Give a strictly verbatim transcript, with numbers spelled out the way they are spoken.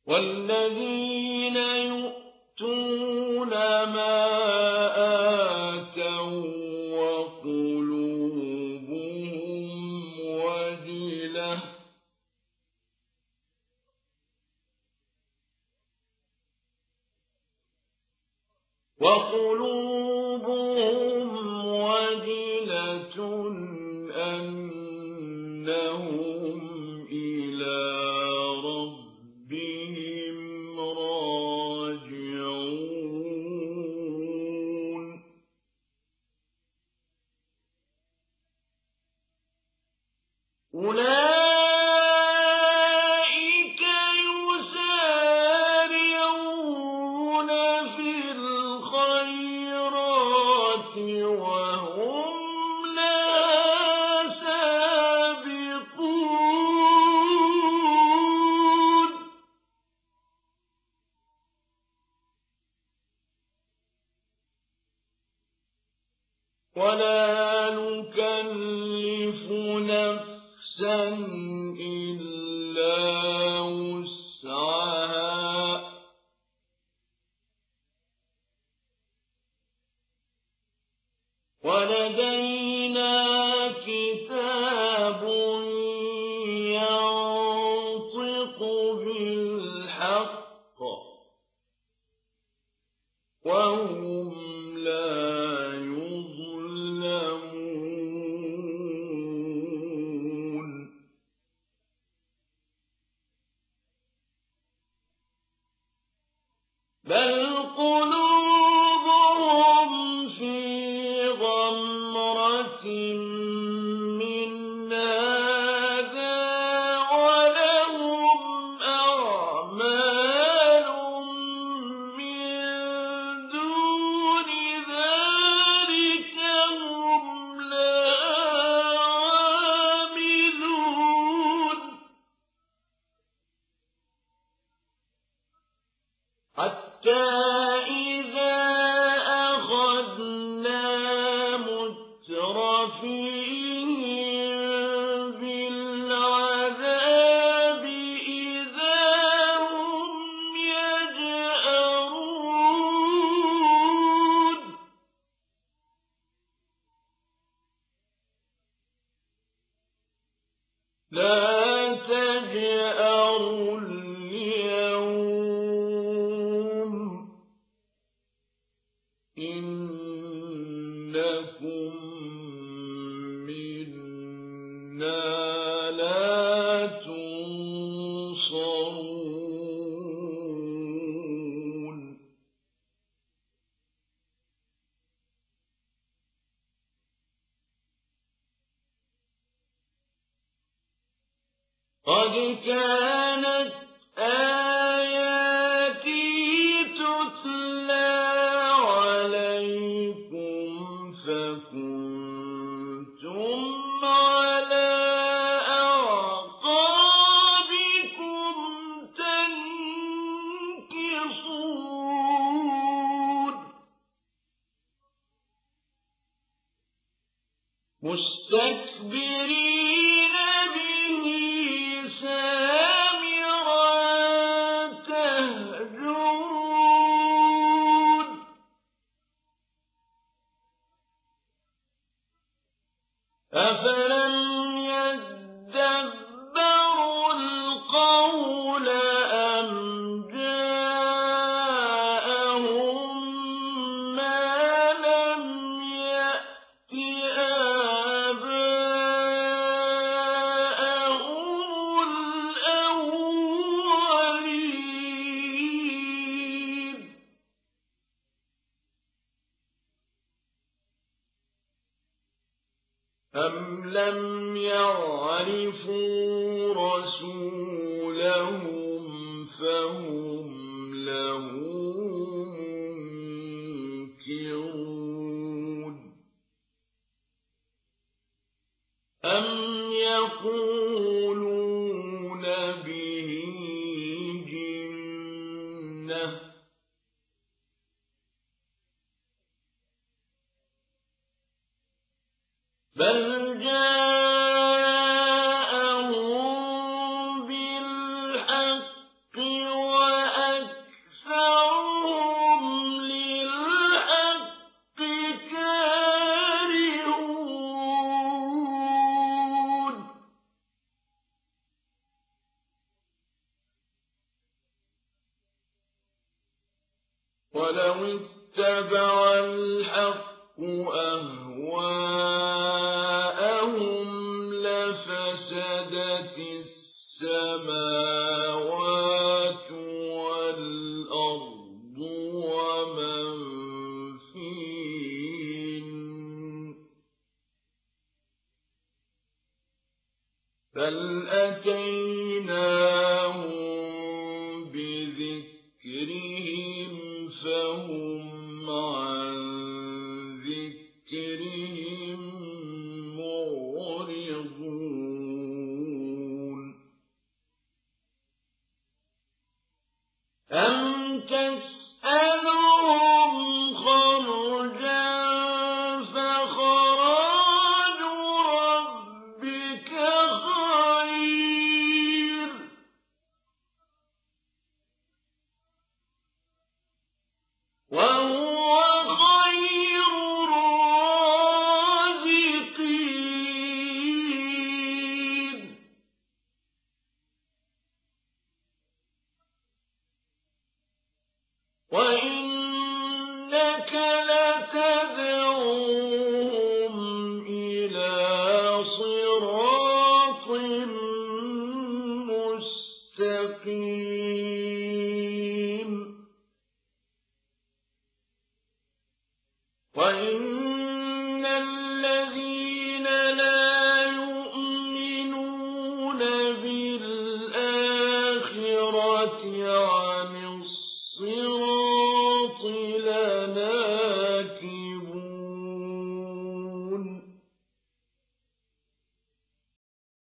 والذين يؤتون ما آتوا وقلوبهم وجلة وقلوبهم وجلة أنهم إلى ربهم راجعون أولئك يسارعون في الخيرات وهم لها سابقون ولا نكلف نفسا إلا وسعها ولدينا كتاب ينطق بالحق وهم لا يظلمون بل قلوبهم في غمرة من هذا ولهم أعمال من دون ذلك هم لها عاملون حتى إذا أخذنا مترفيهم بالعذاب إذا هم يجأرون لا تجأروا اليوم إنكم منا لا تنصرون قد كانت آياتي تتلى عليكم فكنتم على أعقابكم تنكصون مستكبرين به سامرا تهجرون أفلم يدبروا القول أم جاءهم ما لم يأت آباءهم الأولين أم لم يعرفوا رسولهم فهم له منكرون أم يقولون به جنة بل جاءهم بالحق ولو اتبع الحق أهواءهم لفسدت السماوات والأرض ومن فيهن بل أتيناهم بذكرهم فهم عن ذكرهم معرضون أم تسألهم خرجا فخراج ربك خير وهو خير الرازقين وإنك لتدعوهم إلى صراط مستقيم وإن الذين لا يؤمنون بالآخرة